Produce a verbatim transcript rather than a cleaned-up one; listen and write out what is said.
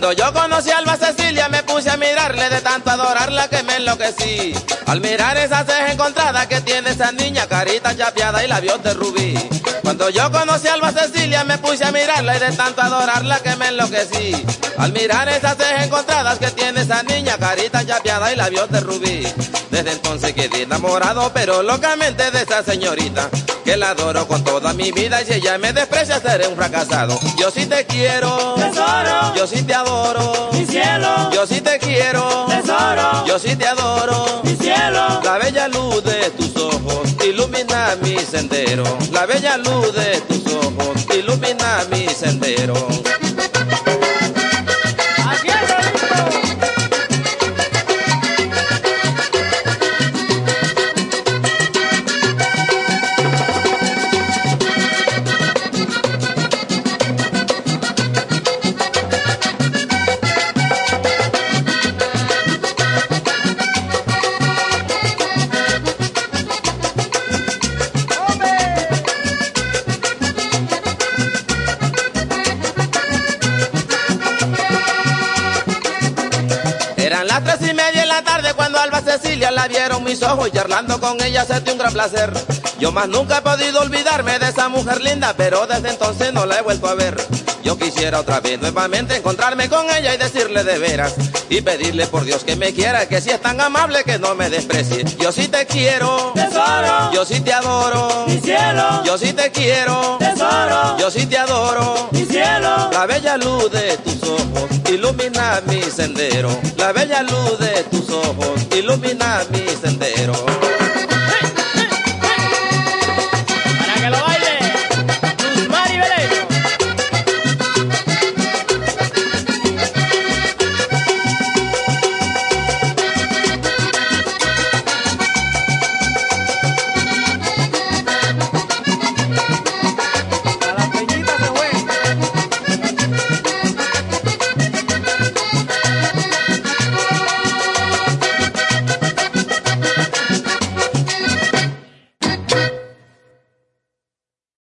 Cuando yo conocí a Alba Cecilia me puse a mirarle, de tanto adorarla que me enloquecí. Al mirar esas cejas encontradas que tiene esa niña, carita chapeada y labios de rubí. Cuando yo conocí a Alba Cecilia me puse a mirarla y de tanto adorarla que me enloquecí. Al mirar esas cejas encontradas que tiene esa niña, carita chapeada y labios de rubí. Desde entonces quedé enamorado pero locamente de esa señorita, que la adoro con toda mi vida, y si ella me desprecia seré un fracasado. Yo sí te quiero, tesoro, yo sí te adoro, mi cielo, yo sí te quiero, tesoro, yo sí te adoro, mi cielo. la bella luz de tus ojos ilumina mi sendero, la bella luz de tus ojos ilumina mi sendero. Aquí es Eran las tres y media de la tarde cuando Alba Cecilia la vieron mis ojos, y charlando con ella sentí un gran placer. Yo más nunca he podido olvidarme de esa mujer linda, pero desde entonces no la he vuelto a ver. Yo quisiera otra vez nuevamente encontrarme con ella y decirle de veras, y pedirle por Dios que me quiera, que si es tan amable que no me desprecie. Yo sí te quiero, tesoro, yo sí te adoro, mi cielo, yo sí te quiero, tesoro, yo sí te adoro, mi cielo. la bella luz de tus ojos ilumina mi sendero, la bella luz de tus ojos ilumina mi sendero.